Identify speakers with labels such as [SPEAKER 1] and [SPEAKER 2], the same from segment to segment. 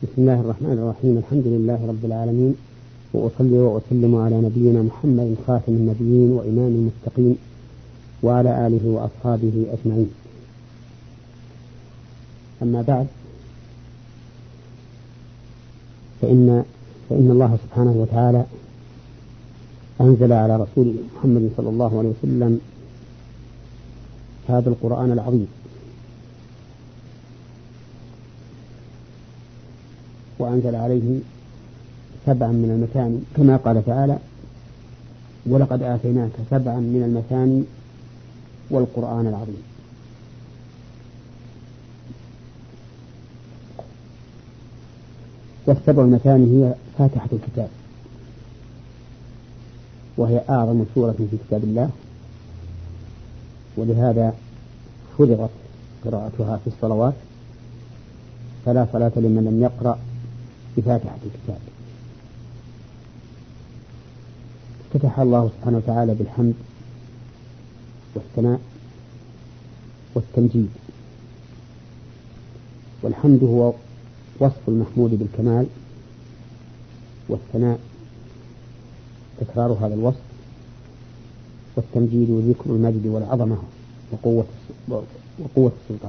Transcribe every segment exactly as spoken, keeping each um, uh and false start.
[SPEAKER 1] بسم الله الرحمن الرحيم. الحمد لله رب العالمين، وأصلي وأسلم على نبينا محمد خاتم النبيين وإمام المتقين وعلى آله وأصحابه أجمعين. أما بعد، فإن فإن الله سبحانه وتعالى أنزل على رسوله محمد صلى الله عليه وسلم هذا القرآن العظيم، وأنزل عليه سبعا من المثاني كما قال تعالى: ولقد آتيناك سبعا من المثاني والقرآن العظيم. والسبع المثاني هي فاتحة الكتاب، وهي أعظم سورة في كتاب الله، ولهذا فرضت قراءتها في الصلوات، فلا صلاة لمن لم يقرأ بفاتحة الكتاب. افتتح الله سبحانه وتعالى بالحمد والثناء والتمجيد. والحمد هو وصف المحمود بالكمال، والثناء تكرار هذا الوصف، والتمجيد ذكر المجد والعظمة وقوة وقوة السلطان،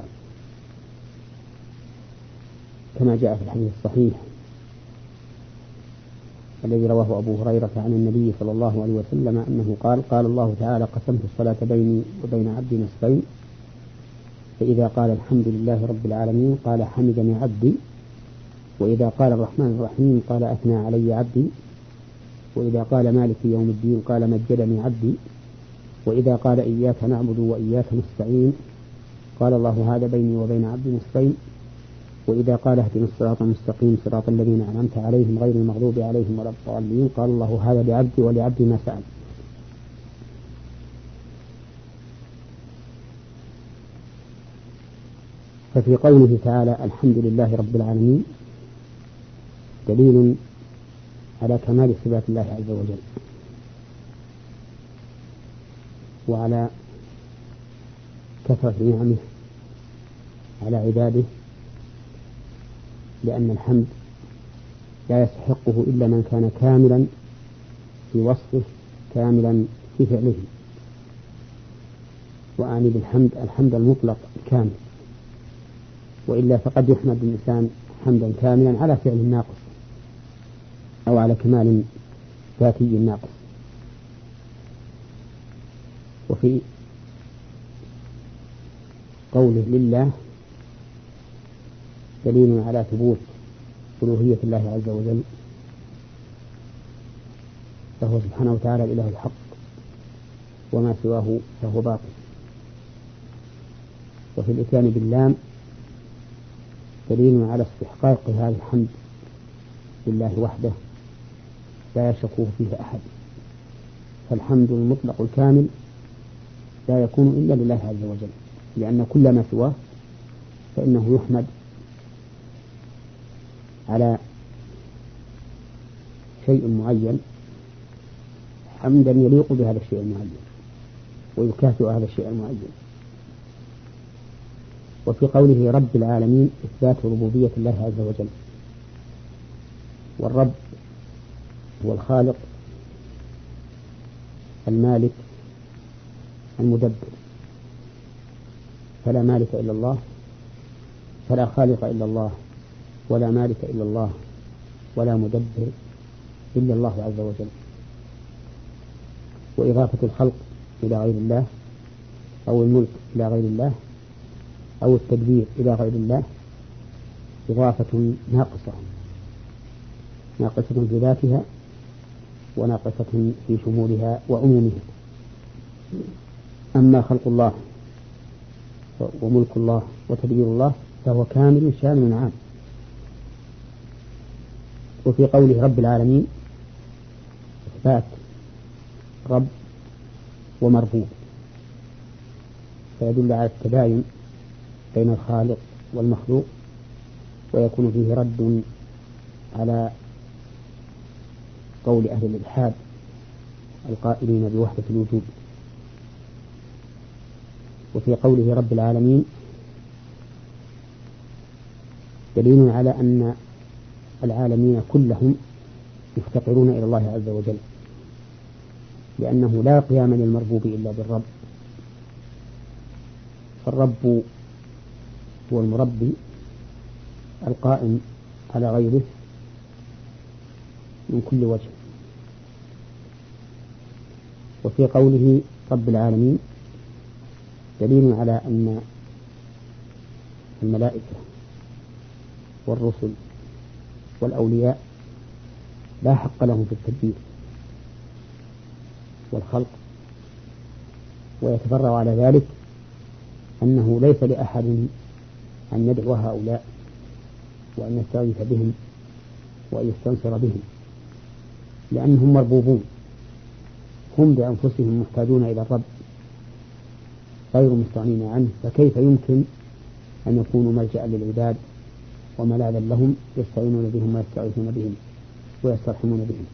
[SPEAKER 1] كما جاء في الحديث الصحيح الذي رواه أبو هريرة عن النبي صلى الله عليه وسلم أنه قال: قال الله تعالى: قسمت الصلاة بيني وبين عبدي نصفين، فإذا قال الحمد لله رب العالمين قال حمدني عبدي، وإذا قال الرحمن الرحيم قال أثنى علي عبدي، وإذا قال مالك يوم الدين قال مجدني عبدي، وإذا قال إياك نعبد وإياك نستعين قال الله هذا بيني وبين عبدي نصفين، وإذا قال اهدنا الصراط المستقيم صراط الذين أنعمت عليهم غير المغضوب عليهم ولا الضالين قال الله هذا لعبدي ولعبدي ما سأل. ففي قوله تعالى الحمد لله رب العالمين دليل على كمال صفات الله عز وجل، وعلى كثرة نعمه على عباده، لأن الحمد لا يستحقه إلا من كان كاملا في وصفه كاملا في فعله. وأعني بالحمد الحمد المطلق الكامل، وإلا فقد يحمد الإنسان حمدا كاملا على فعل ناقص أو على كمال ذاتي ناقص. وفي قوله لله دليل على ثبوت ألوهية الله عز وجل، فهو سبحانه وتعالى الإله الحق، وما سواه فهو باطل. وفي الإتيان باللام دليل على استحقاق هذا الحمد لله وحده لا يشك فيه أحد، فالحمد المطلق الكامل لا يكون إلا لله عز وجل، لأن كل ما سواه فإنه يحمد على شيء معين حمدا يليق بهذا الشيء المعين ويكافئ هذا الشيء المعين. وفي قوله رب العالمين إثبات ربوبية الله عز وجل، والرب هو الخالق المالك المدبر، فلا مالك إلا الله، فلا خالق إلا الله، ولا مالك إلا الله، ولا مدبر إلا الله عز وجل. وإضافة الخلق إلى غير الله أو الملك إلى غير الله أو التدبير إلى غير الله إضافة ناقصة ناقصة في ذاتها وناقصة في شمولها وعمومها. أما خلق الله وملك الله وتدبير الله فهو كامل شامل عام. وفي قوله رب العالمين إثبات رب ومربوب، فيدل على التباين بين الخالق والمخلوق، ويكون فيه رد على قول أهل الإلحاد القائلين بوحدة الوجود. وفي قوله رب العالمين دليل على أن العالمين كلهم يفتقرون إلى الله عز وجل، لأنه لا قيام للمربوب إلا بالرب، فالرب هو المربي القائم على غيره من كل وجه. وفي قوله رب العالمين دليل على أن الملائكة والرسل والأولياء لا حق لهم في التدبير والخلق، ويتفرع على ذلك أنه ليس لأحد أن يدعو هؤلاء وأن يستغيث بهم وأن يستنصر بهم، لأنهم مربوبون، هم بأنفسهم محتاجون إلى الرب غير مستغنين عنه، فكيف يمكن أن يكونوا ملجأ للعباد وملاذا لهم يستعينون بهم ويستغيثون بهم ويسترحمون بهم.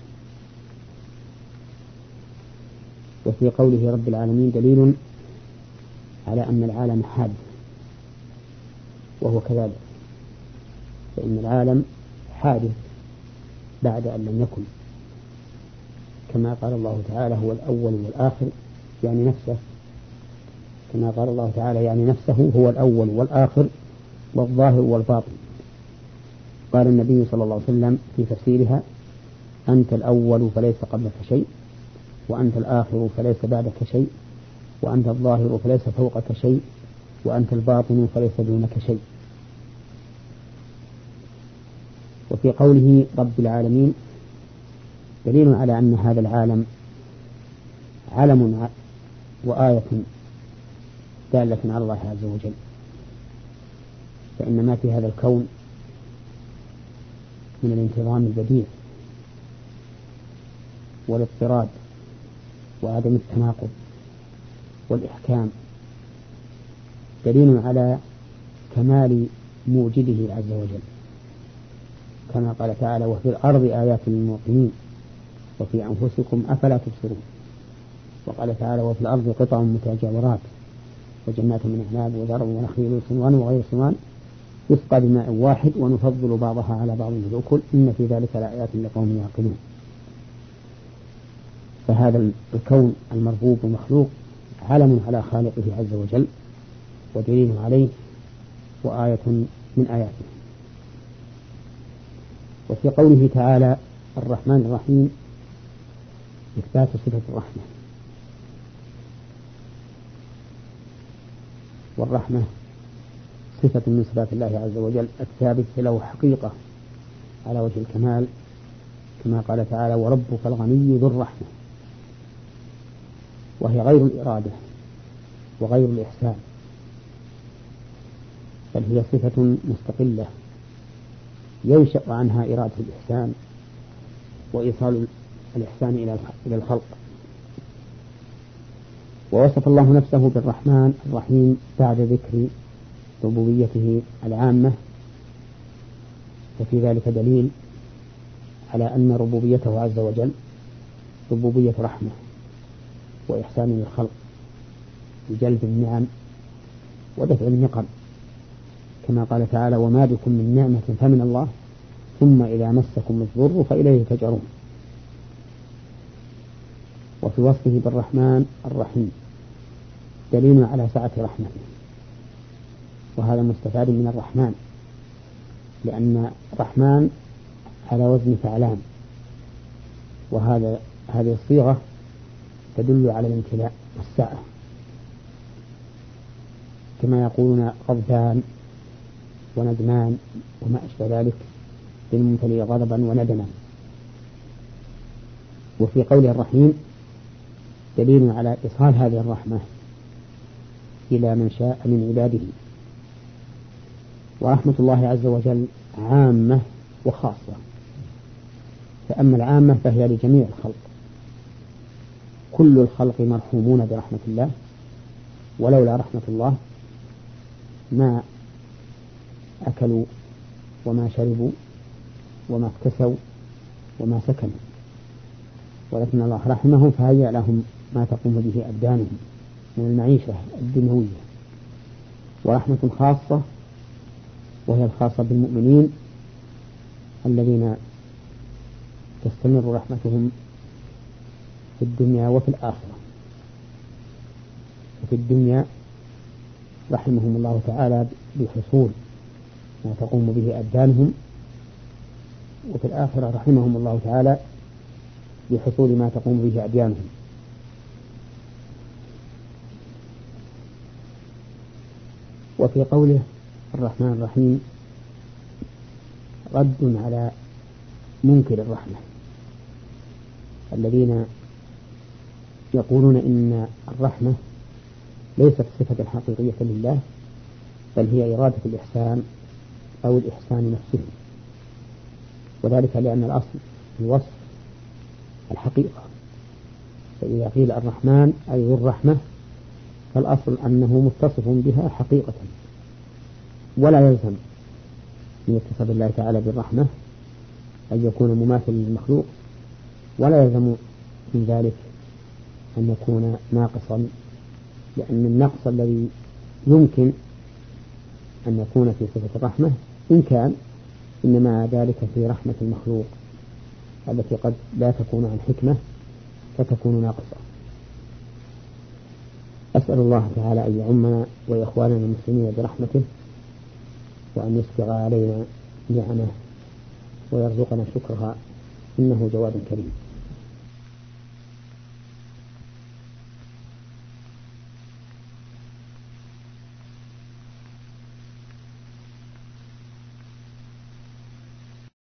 [SPEAKER 1] وفي قوله رب العالمين دليل على أن العالم حادث، وهو كذلك، فإن العالم حادث بعد أن لم يكن، كما قال الله تعالى هو الأول والآخر يعني نفسه، كما قال الله تعالى يعني نفسه هو الأول والآخر والظاهر والباطن. قال النبي صلى الله عليه وسلم في تفسيرها أنت الأول فليس قبلك شيء، وأنت الآخر فليس بعدك شيء، وأنت الظاهر فليس فوقك شيء، وأنت الباطن فليس دونك شيء. وفي قوله رب العالمين دليل على أن هذا العالم علم وآية دالة على الله عز وجل، فإن ما في هذا الكون من الانتظام البديع والاضطراد وعدم التناقض والإحكام دليل على كمال موجده عز وجل، كما قال تعالى وفي الأرض آيات للموقنين وفي أنفسكم أفلا تبصرون. وقال تعالى وفي الأرض قطع متجاورات وجنات من أعناب وزرع ونخيل صنوان وغير صنوان يسقى بماء واحد ونفضل بعضها على بعض بالأكل إن في ذلك لآيات لقوم يعقلون. فهذا الكون المربوب المخلوق علم على خالقه عز وجل ودليل عليه وآية من آياته. وفي قوله تعالى الرحمن الرحيم إثبات صفة الرحمة، والرحمة صفة من صفات الله عز وجل الثابت له حقيقة على وجه الكمال، كما قال تعالى وربك الغني ذو الرحمة، وهي غير الإرادة وغير الإحسان، بل هي صفة مستقلة ينشأ عنها إرادة الإحسان وإيصال الإحسان إلى الخلق. ووصف الله نفسه بالرحمن الرحيم بعد ذكر ربوبيته العامة، وفي ذلك دليل على أن ربوبيته عز وجل ربوبية رحمة وإحسان للخلق بجلب النعم ودفع النقم، كما قال تعالى وما بكم من نعمة فمن الله ثم إذا مسكم الضر فإليه تجأرون. وفي وصفه بالرحمن الرحيم دليل على سعة رحمته، وهذا مستفاد من الرحمن، لأن الرحمن على وزن فعلان، وهذا هذه الصيغة تدل على الامتلاء والسعة، كما يقولون غضبان وندمان وما أشبه ذلك للممتلئ غضبا وندما. وفي قوله الرحيم دليل على إيصال هذه الرحمة إلى من شاء من عباده. ورحمة الله عز وجل عامة وخاصة، فأما العامة فهي لجميع الخلق، كل الخلق مرحومون برحمة الله، ولولا رحمة الله ما أكلوا وما شربوا وما اكتسوا وما سكنوا، ولكن الله رحمهم فهيأ لهم ما تقوم به أبدانهم من المعيشة الدنيوية. ورحمة خاصة وهي الخاصة بالمؤمنين الذين تستمر رحمتهم في الدنيا وفي الآخرة. وفي الدنيا رحمهم الله تعالى بحصول ما تقوم به أبدانهم، وفي الآخرة رحمهم الله تعالى بحصول ما تقوم به أديانهم. وفي قوله الرحمن الرحيم رد على منكر الرحمة الذين يقولون إن الرحمة ليست صفة حقيقية لله، بل هي إرادة الإحسان أو الإحسان نفسه، وذلك لأن الأصل في الوصف الحقيقة، فإذا قيل الرحمن أي ذو الرحمة فالأصل أنه متصف بها حقيقة، ولا يلزم من اتصاف الله تعالى بالرحمة أن يكون مماثل للمخلوق، ولا يلزم من ذلك أن يكون ناقصا، لأن النقص الذي يمكن أن يكون في صفة الرحمة إن كان إنما ذلك في رحمة المخلوق التي قد لا تكون عن حكمة فتكون ناقصة. أسأل الله تعالى أن يعمنا وإخواننا المسلمين برحمته، وأن يسبغ علينا نعمه ويرزقنا شكرها، إنه جواد كريم.